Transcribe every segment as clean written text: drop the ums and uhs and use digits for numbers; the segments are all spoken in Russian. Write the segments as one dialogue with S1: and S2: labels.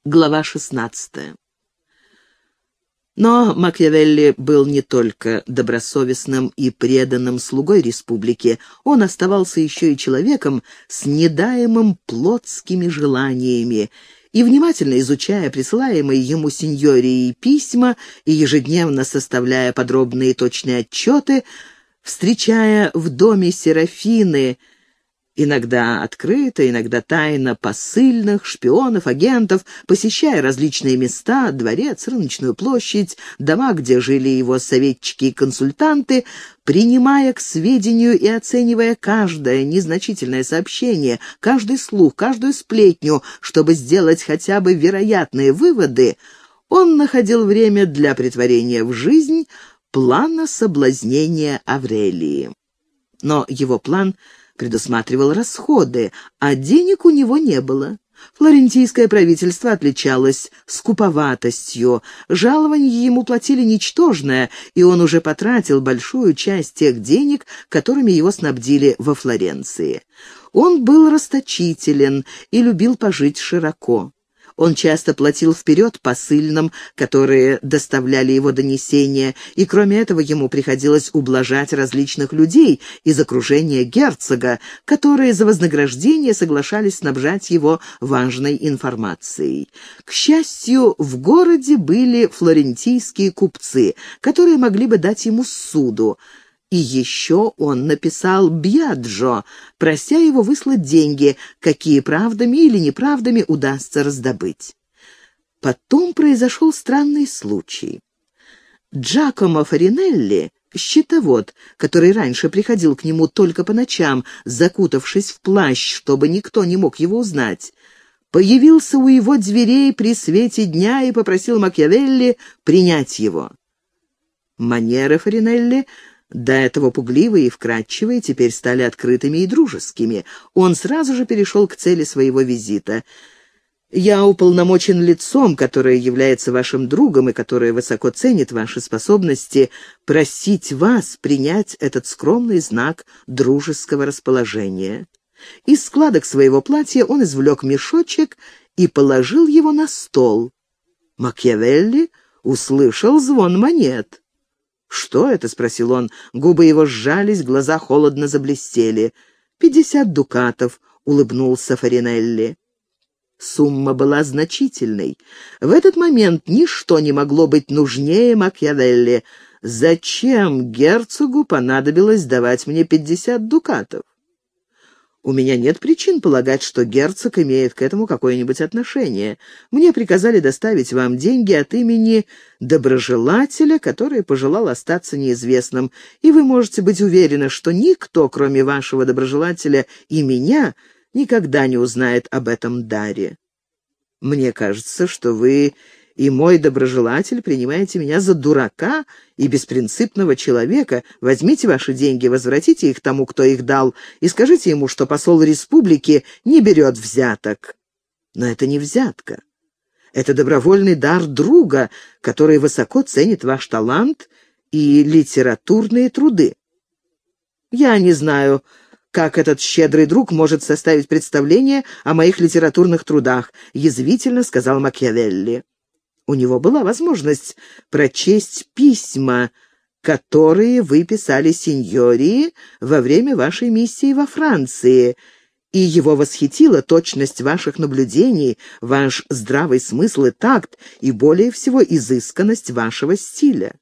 S1: Глава 16. Но Макиавелли был не только добросовестным и преданным слугой республики, он оставался еще и человеком с недаемым плотскими желаниями, и, внимательно изучая присылаемые ему сеньорией письма и ежедневно составляя подробные и точные отчеты, встречая в доме Серафины иногда открыто, иногда тайно посыльных, шпионов, агентов, посещая различные места, дворец, рыночную площадь, дома, где жили его советчики и консультанты, принимая к сведению и оценивая каждое незначительное сообщение, каждый слух, каждую сплетню, чтобы сделать хотя бы вероятные выводы, он находил время для претворения в жизнь плана соблазнения Аврелии. Но его план предусматривал расходы, а денег у него не было. Флорентийское правительство отличалось скуповатостью, жалование ему платили ничтожное, и он уже потратил большую часть тех денег, которыми его снабдили во Флоренции. Он был расточителен и любил пожить широко. Он часто платил вперед посыльным, которые доставляли его донесения, и кроме этого ему приходилось ублажать различных людей из окружения герцога, которые за вознаграждение соглашались снабжать его важной информацией. К счастью, в городе были флорентийские купцы, которые могли бы дать ему ссуду. И еще он написал Бьяджо, прося его выслать деньги, какие правдами или неправдами удастся раздобыть. Потом произошел странный случай. Джакомо Фаринелли, счетовод, который раньше приходил к нему только по ночам, закутавшись в плащ, чтобы никто не мог его узнать, появился у его дверей при свете дня и попросил Макиавелли принять его. Манеры Фаринелли, до этого пугливые и вкрадчивые, теперь стали открытыми и дружескими. Он сразу же перешел к цели своего визита. «Я уполномочен лицом, которое является вашим другом и которое высоко ценит ваши способности, просить вас принять этот скромный знак дружеского расположения». Из складок своего платья он извлек мешочек и положил его на стол. Макиавелли услышал звон монет. «Что это?» — спросил он. Губы его сжались, глаза холодно заблестели. 50 дукатов», — улыбнулся Фаринелли. Сумма была значительной. В этот момент ничто не могло быть нужнее Макиавелли. «Зачем герцогу понадобилось давать мне 50 дукатов? У меня нет причин полагать, что герцог имеет к этому какое-нибудь отношение. Мне приказали доставить вам деньги от имени доброжелателя, который пожелал остаться неизвестным, и вы можете быть уверены, что никто, кроме вашего доброжелателя и меня, никогда не узнает об этом даре. Мне кажется, что вы и мой доброжелатель принимаете меня за дурака и беспринципного человека. Возьмите ваши деньги, возвратите их тому, кто их дал, и скажите ему, что посол республики не берет взяток». Но это не взятка. Это добровольный дар друга, который высоко ценит ваш талант и литературные труды. Я не знаю, как этот щедрый друг может составить представление о моих литературных трудах, язвительно сказал Макиавелли. У него была возможность прочесть письма, которые вы писали сеньории во время вашей миссии во Франции, и его восхитила точность ваших наблюдений, ваш здравый смысл и такт, и более всего изысканность вашего стиля.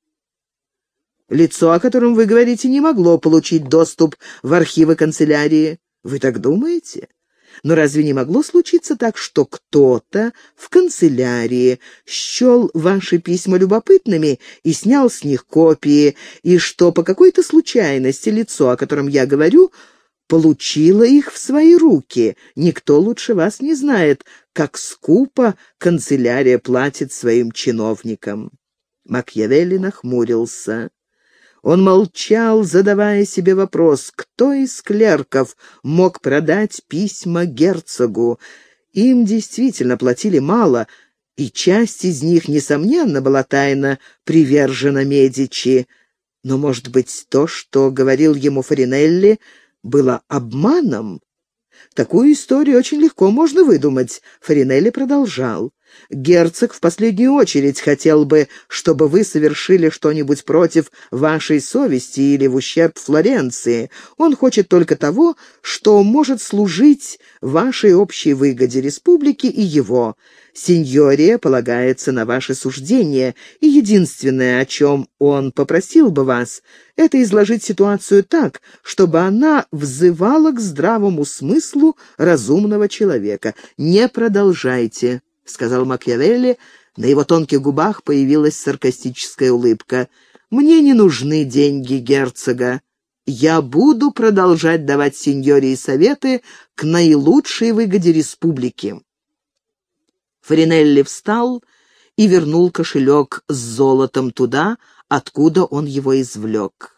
S1: Лицо, о котором вы говорите, не могло получить доступ в архивы канцелярии. Вы так думаете? Но разве не могло случиться так, что кто-то в канцелярии счел ваши письма любопытными и снял с них копии, и что по какой-то случайности лицо, о котором я говорю, получило их в свои руки? Никто лучше вас не знает, как скупо канцелярия платит своим чиновникам». Макиавелли нахмурился. Он молчал, задавая себе вопрос, кто из клерков мог продать письма герцогу. Им действительно платили мало, и часть из них, несомненно, была тайно привержена Медичи. Но, может быть, то, что говорил ему Фаринелли, было обманом? Такую историю очень легко можно выдумать. Фаринелли продолжал. Герцог в последнюю очередь хотел бы, чтобы вы совершили что-нибудь против вашей совести или в ущерб Флоренции. Он хочет только того, что может служить вашей общей выгоде республики и его. Синьория полагается на ваши суждения, и единственное, о чем он попросил бы вас, это изложить ситуацию так, чтобы она взывала к здравому смыслу разумного человека. Не продолжайте», — сказал Макиавелли. На его тонких губах появилась саркастическая улыбка. «Мне не нужны деньги герцога. Я буду продолжать давать синьории советы к наилучшей выгоде республики». Фаринелли встал и вернул кошелек с золотом туда, откуда он его извлек.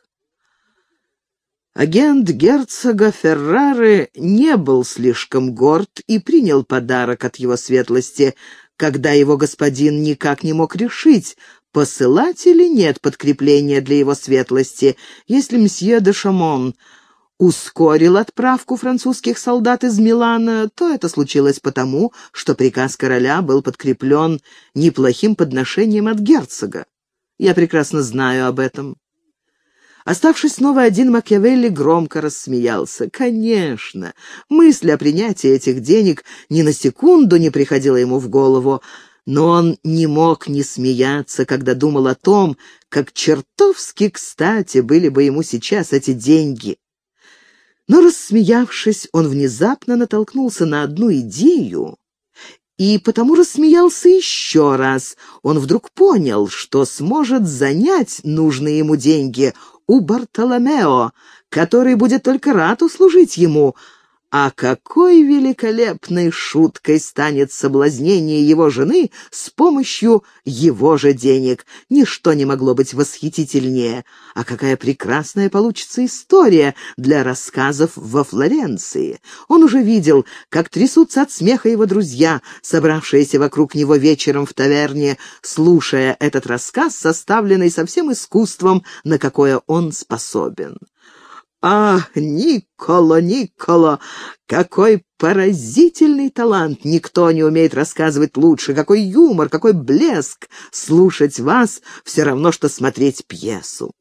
S1: Агент герцога Феррары не был слишком горд и принял подарок от его светлости, когда его господин никак не мог решить, посылать или нет подкрепления для его светлости. Если мсье де Шамон ускорил отправку французских солдат из Милана, то это случилось потому, что приказ короля был подкреплен неплохим подношением от герцога. Я прекрасно знаю об этом. Оставшись снова один, Макиавелли громко рассмеялся. Конечно, мысль о принятии этих денег ни на секунду не приходила ему в голову, но он не мог не смеяться, когда думал о том, как чертовски кстати были бы ему сейчас эти деньги. Но, рассмеявшись, он внезапно натолкнулся на одну идею, и потому рассмеялся еще раз. Он вдруг понял, что сможет занять нужные ему деньги у Бартоломео, который будет только рад услужить ему. А какой великолепной шуткой станет соблазнение его жены с помощью его же денег! Ничто не могло быть восхитительнее. А какая прекрасная получится история для рассказов во Флоренции! Он уже видел, как трясутся от смеха его друзья, собравшиеся вокруг него вечером в таверне, слушая этот рассказ, составленный со всем искусством, на какое он способен. «Ах, Никколо, Никколо, какой поразительный талант! Никто не умеет рассказывать лучше. Какой юмор, какой блеск! Слушать вас все равно, что смотреть пьесу».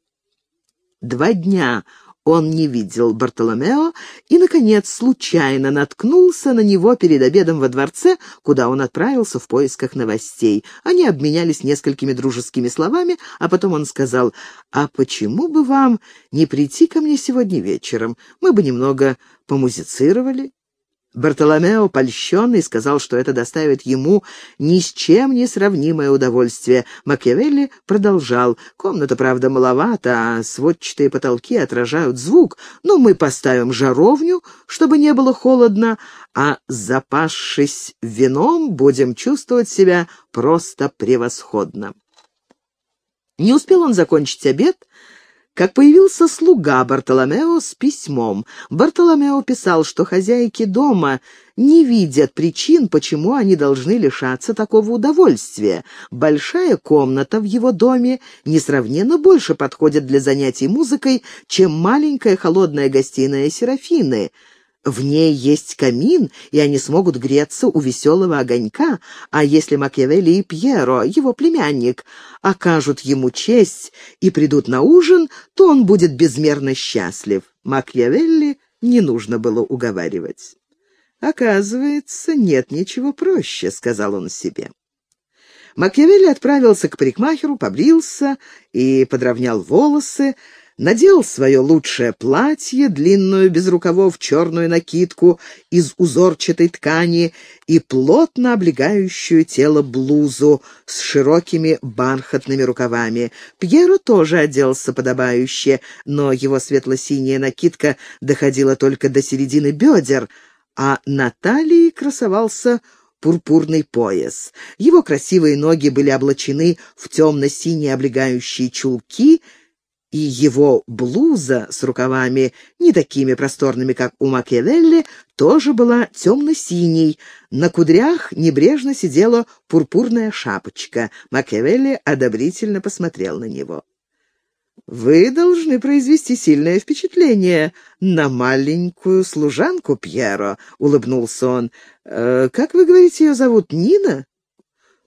S1: 2 дня он не видел Бартоломео и, наконец, случайно наткнулся на него перед обедом во дворце, куда он отправился в поисках новостей. Они обменялись несколькими дружескими словами, а потом он сказал: «А почему бы вам не прийти ко мне сегодня вечером? Мы бы немного помузицировали». Бартоломео, польщенный, сказал, что это доставит ему ни с чем не сравнимое удовольствие. Макиавелли продолжал: «Комната, правда, маловата, а сводчатые потолки отражают звук, но мы поставим жаровню, чтобы не было холодно, а, запасшись вином, будем чувствовать себя просто превосходно». Не успел он закончить обед, как появился слуга Бартоломео с письмом. Бартоломео писал, что хозяйки дома не видят причин, почему они должны лишаться такого удовольствия. Большая комната в его доме несравненно больше подходит для занятий музыкой, чем маленькая холодная гостиная Серафины. В ней есть камин, и они смогут греться у веселого огонька, а если Макиавелли и Пьеро, его племянник, окажут ему честь и придут на ужин, то он будет безмерно счастлив. Макиавелли не нужно было уговаривать. «Оказывается, нет ничего проще», — сказал он себе. Макиавелли отправился к парикмахеру, побрился и подровнял волосы, надел свое лучшее платье, длинную без рукавов черную накидку из узорчатой ткани и плотно облегающую тело блузу с широкими бархатными рукавами. Пьеро тоже оделся подобающе, но его светло-синяя накидка доходила только до середины бедер, а на талии красовался пурпурный пояс. Его красивые ноги были облачены в темно-синие облегающие чулки, и его блуза с рукавами, не такими просторными, как у Макиавелли, тоже была темно-синей. На кудрях небрежно сидела пурпурная шапочка. Макиавелли одобрительно посмотрел на него. «Вы должны произвести сильное впечатление на маленькую служанку, Пьеро», — улыбнулся он. «Как вы говорите, ее зовут? Нина?»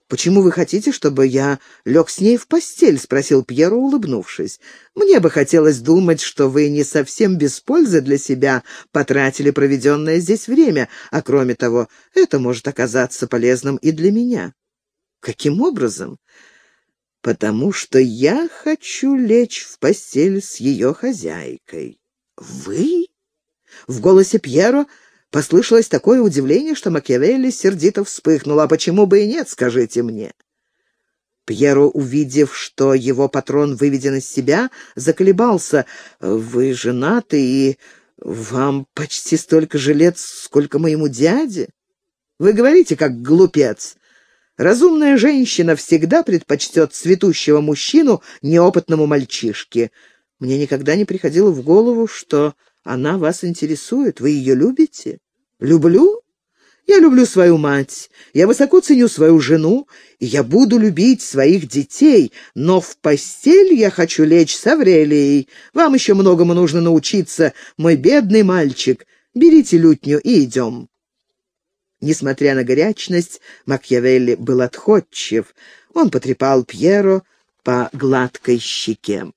S1: «Почему вы хотите, чтобы я лег с ней в постель?» — спросил Пьеро, улыбнувшись. «Мне бы хотелось думать, что вы не совсем без пользы для себя потратили проведенное здесь время, а кроме того, это может оказаться полезным и для меня». «Каким образом?» «Потому что я хочу лечь в постель с ее хозяйкой». «Вы?» В голосе Пьеро послышалось такое удивление, что Макиавелли сердито вспыхнул. «А почему бы и нет, скажите мне?» Пьеро, увидев, что его патрон выведен из себя, заколебался. «Вы женаты, и вам почти столько же лет, сколько моему дяде? Вы говорите, как глупец. Разумная женщина всегда предпочтет цветущего мужчину неопытному мальчишке. Мне никогда не приходило в голову, что она вас интересует. Вы ее любите?» «Люблю? Я люблю свою мать. Я высоко ценю свою жену, и я буду любить своих детей. Но в постель я хочу лечь с Аврелией. Вам еще многому нужно научиться, мой бедный мальчик. Берите лютню и идем». Несмотря на горячность, Макиавелли был отходчив. Он потрепал Пьеро по гладкой щеке.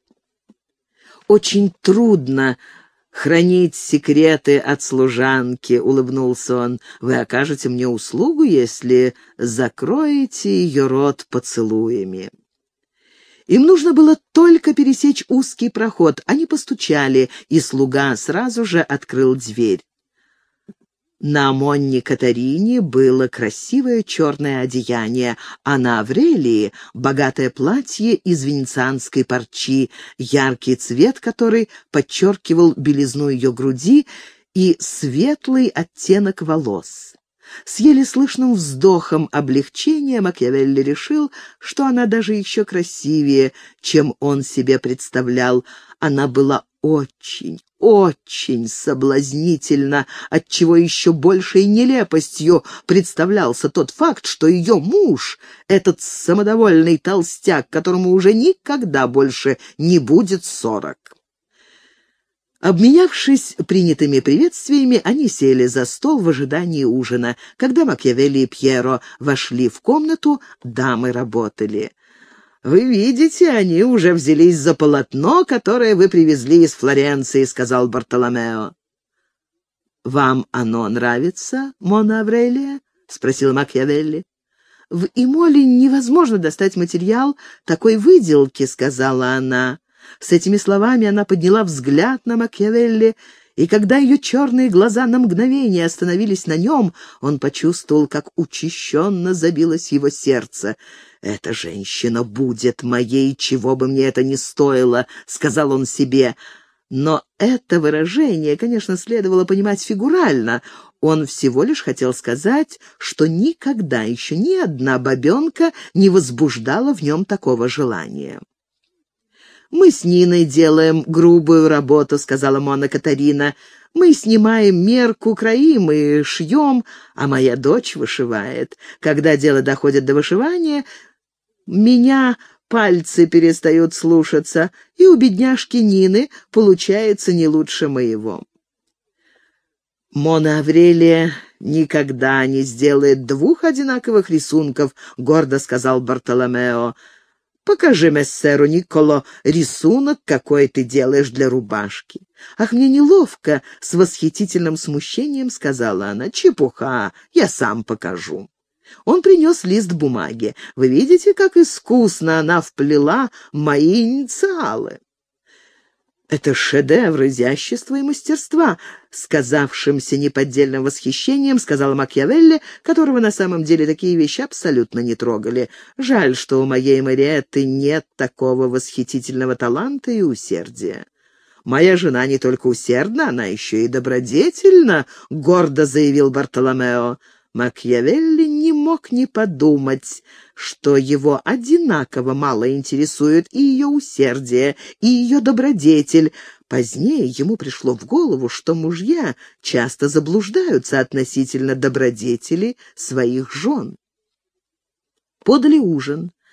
S1: «Очень трудно хранить секреты от служанки», — улыбнулся он. «Вы окажете мне услугу, если закроете ее рот поцелуями». Им нужно было только пересечь узкий проход. Они постучали, и слуга сразу же открыл дверь. На Монне Катарине было красивое черное одеяние, а на Аврелии — богатое платье из венецианской парчи, яркий цвет которой подчеркивал белизну ее груди и светлый оттенок волос. С еле слышным вздохом облегчения Макиавелли решил, что она даже еще красивее, чем он себе представлял. Она была очень, очень соблазнительна, отчего еще большей нелепостью представлялся тот факт, что ее муж, этот самодовольный толстяк, которому уже никогда больше не будет 40. Обменявшись принятыми приветствиями, они сели за стол в ожидании ужина. Когда Макиавелли и Пьеро вошли в комнату, дамы работали. «Вы видите, они уже взялись за полотно, которое вы привезли из Флоренции», — сказал Бартоломео. «Вам оно нравится, Мона Аврелия?» — спросил Макиавелли. «В Имоле невозможно достать материал такой выделки», — сказала она. С этими словами она подняла взгляд на Макиавелли, и когда ее черные глаза на мгновение остановились на нем, он почувствовал, как учащенно забилось его сердце. «Эта женщина будет моей, чего бы мне это ни стоило», — сказал он себе. Но это выражение, конечно, следовало понимать фигурально. Он всего лишь хотел сказать, что никогда еще ни одна бабенка не возбуждала в нем такого желания. «Мы с Ниной делаем грубую работу», — сказала Мона Катарина. «Мы снимаем мерку, кроим и шьем, а моя дочь вышивает. Когда дело доходит до вышивания, меня пальцы перестают слушаться, и у бедняжки Нины получается не лучше моего». «Мона Аврелия никогда не сделает 2 одинаковых рисунков», — гордо сказал Бартоломео. «Покажи мессеру Николо рисунок, какой ты делаешь для рубашки». «Ах, мне неловко», — с восхитительным смущением сказала она. «Чепуха, я сам покажу». Он принес лист бумаги. «Вы видите, как искусно она вплела мои инициалы?» «Это шедевр изящества и мастерства», — сказавшимся неподдельным восхищением сказала Макиавелли, которого на самом деле такие вещи абсолютно не трогали. «Жаль, что у моей Мариэтты нет такого восхитительного таланта и усердия». «Моя жена не только усердна, она еще и добродетельна», — гордо заявил Бартоломео. Макиавелли не мог не подумать, что его одинаково мало интересует и ее усердие, и ее добродетель. Позднее ему пришло в голову, что мужья часто заблуждаются относительно добродетели своих жен. Подали ужин.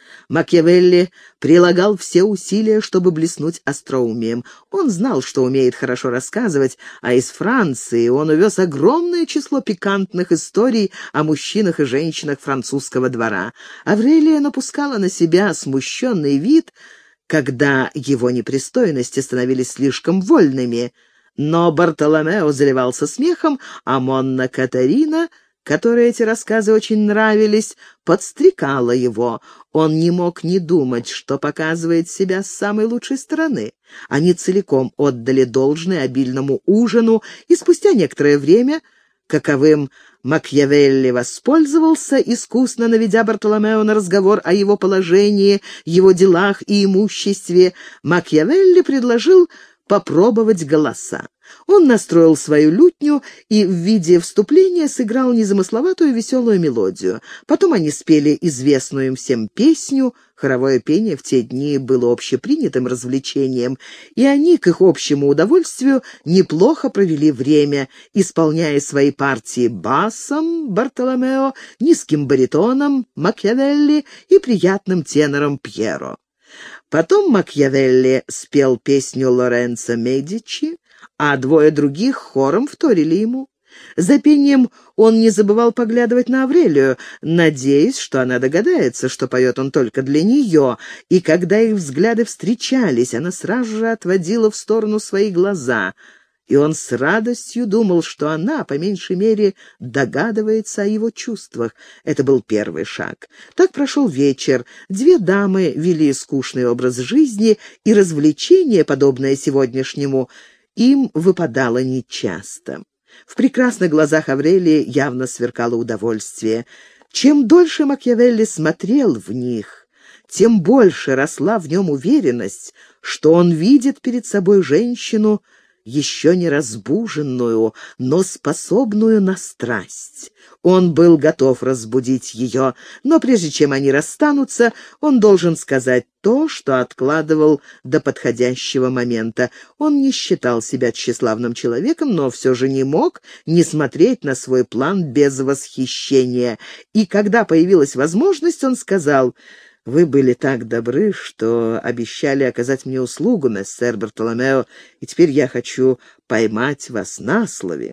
S1: Макиавелли прилагал все усилия, чтобы блеснуть остроумием. Он знал, что умеет хорошо рассказывать, а из Франции он увез огромное число пикантных историй о мужчинах и женщинах французского двора. Аврелия напускала на себя смущенный вид, когда его непристойности становились слишком вольными, но Бартоломео заливался смехом, а Монна Катарина, которой эти рассказы очень нравились, подстрекала его. Он не мог не думать, что показывает себя с самой лучшей стороны. Они целиком отдали должное обильному ужину, и спустя некоторое время, каковым Макиавелли воспользовался, искусно наведя Бартоломео на разговор о его положении, его делах и имуществе, Макиавелли предложил попробовать голоса. Он настроил свою лютню и в виде вступления сыграл незамысловатую веселую мелодию. Потом они спели известную им всем песню. Хоровое пение в те дни было общепринятым развлечением, и они, к их общему удовольствию, неплохо провели время, исполняя свои партии басом Бартоломео, низким баритоном Макиавелли и приятным тенором Пьеро. Потом Макиавелли спел песню Лоренцо Медичи, а двое других хором вторили ему. За пением он не забывал поглядывать на Аврелию, надеясь, что она догадается, что поет он только для нее, и когда их взгляды встречались, она сразу же отводила в сторону свои глаза, и он с радостью думал, что она, по меньшей мере, догадывается о его чувствах. Это был первый шаг. Так прошел вечер. Две дамы вели скучный образ жизни, и развлечение, подобное сегодняшнему, им выпадало нечасто. В прекрасных глазах Аврелии явно сверкало удовольствие. Чем дольше Макиавелли смотрел в них, тем больше росла в нем уверенность, что он видит перед собой женщину, еще не разбуженную, но способную на страсть. Он был готов разбудить ее, но прежде чем они расстанутся, он должен сказать то, что откладывал до подходящего момента. Он не считал себя тщеславным человеком, но все же не мог не смотреть на свой план без восхищения. И когда появилась возможность, он сказал: «Вы были так добры, что обещали оказать мне услугу, мессер Бартоломео, и теперь я хочу поймать вас на слове».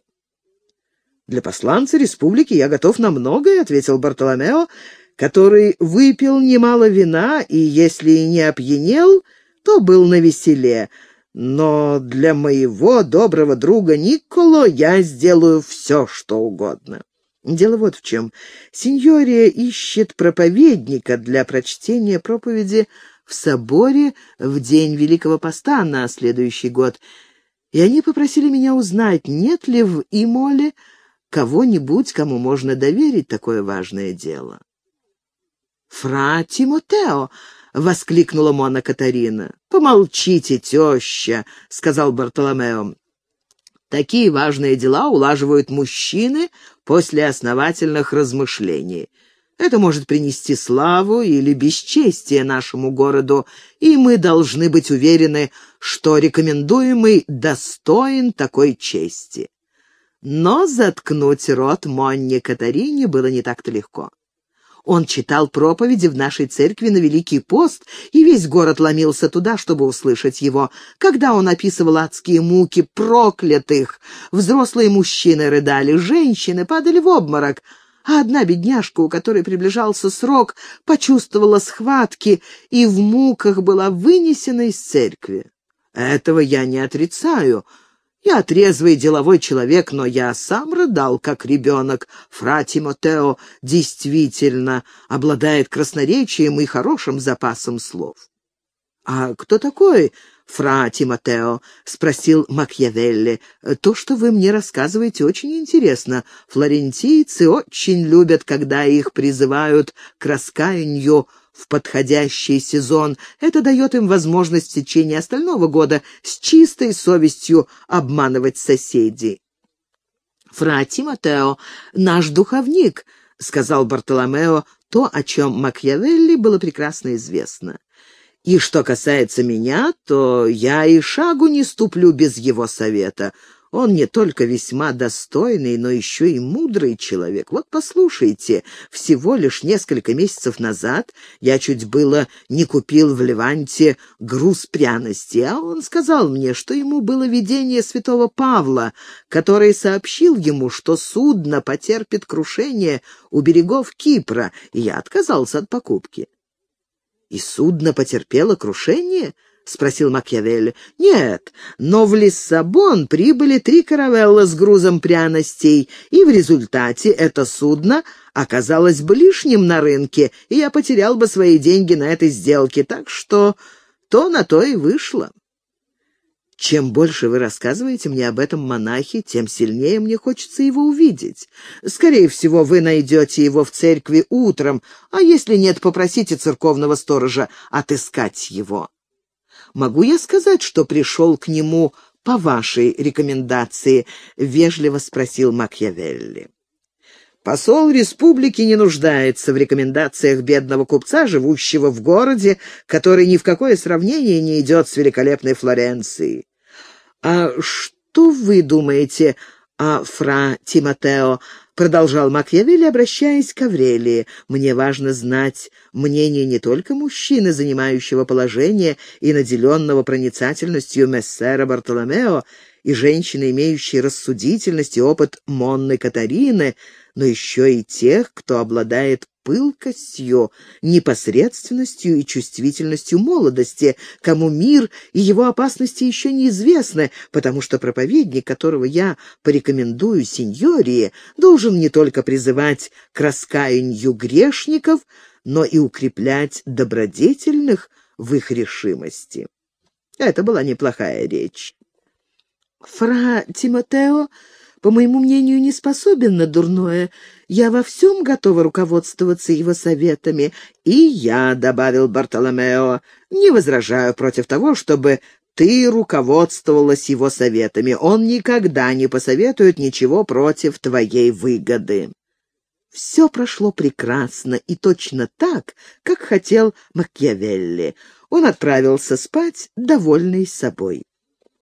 S1: «Для посланца республики я готов на многое», — ответил Бартоломео, который выпил немало вина и, если и не опьянел, то был навеселе. «Но для моего доброго друга Никколо я сделаю все, что угодно». Дело вот в чем. Синьория ищет проповедника для прочтения проповеди в соборе в день Великого Поста на следующий год, и они попросили меня узнать, нет ли в Имоле кого-нибудь, кому можно доверить такое важное дело. «Фра Тимотео!» — воскликнула Монна Катарина. «Помолчите, теща!» — сказал Бартоломео. «Такие важные дела улаживают мужчины после основательных размышлений. Это может принести славу или бесчестие нашему городу, и мы должны быть уверены, что рекомендуемый достоин такой чести». Но заткнуть рот Монне Катарине было не так-то легко. Он читал проповеди в нашей церкви на Великий пост, и весь город ломился туда, чтобы услышать его. Когда он описывал адские муки проклятых, взрослые мужчины рыдали, женщины падали в обморок, а одна бедняжка, у которой приближался срок, почувствовала схватки и в муках была вынесена из церкви. Этого я не отрицаю. Я трезвый деловой человек, но я сам рыдал, как ребенок. Фра Тимотео действительно обладает красноречием и хорошим запасом слов. «А кто такой Фра Тимотео?» — спросил Макиавелли. «То, что вы мне рассказываете, очень интересно. Флорентийцы очень любят, когда их призывают к раскаянию в подходящий сезон. Это дает им возможность в течение остального года с чистой совестью обманывать соседей». «Фра Тимотео — наш духовник», — сказал Бартоломео, то, о чем Макиавелли было прекрасно известно. «И что касается меня, то я и шагу не ступлю без его совета. Он не только весьма достойный, но еще и мудрый человек. Вот послушайте, всего лишь несколько месяцев назад я чуть было не купил в Леванте груз пряностей, а он сказал мне, что ему было видение святого Павла, который сообщил ему, что судно потерпит крушение у берегов Кипра, и я отказался от покупки. «И судно потерпело крушение?» — спросил Макьявелли. «Нет, но в Лиссабон прибыли 3 каравелла с грузом пряностей, и в результате это судно оказалось бы лишним на рынке, и я потерял бы свои деньги на этой сделке, так что то на то и вышло». «Чем больше вы рассказываете мне об этом монахе, тем сильнее мне хочется его увидеть. Скорее всего, вы найдете его в церкви утром, а если нет, попросите церковного сторожа отыскать его». «Могу я сказать, что пришел к нему по вашей рекомендации?» — вежливо спросил Макьявелли. «Посол республики не нуждается в рекомендациях бедного купца, живущего в городе, который ни в какое сравнение не идет с великолепной Флоренцией. А что вы думаете о фра Тимотео?» — продолжал Макьявелли, обращаясь к Аврелии. «Мне важно знать мнение не только мужчины, занимающего положение и наделенного проницательностью мессера Бартоломео, и женщины, имеющей рассудительность и опыт Монны Катарины, но еще и тех, кто обладает пылкостью, непосредственностью и чувствительностью молодости, кому мир и его опасности еще неизвестны, потому что проповедник, которого я порекомендую сеньории, должен не только призывать к раскаянию грешников, но и укреплять добродетельных в их решимости». Это была неплохая речь. «Фра Тимотео, по моему мнению, не способен на дурное. Я во всем готова руководствоваться его советами». «И я», — добавил Бартоломео, — «не возражаю против того, чтобы ты руководствовалась его советами. Он никогда не посоветует ничего против твоей выгоды». Все прошло прекрасно и точно так, как хотел Макьявелли. Он отправился спать, довольный собой.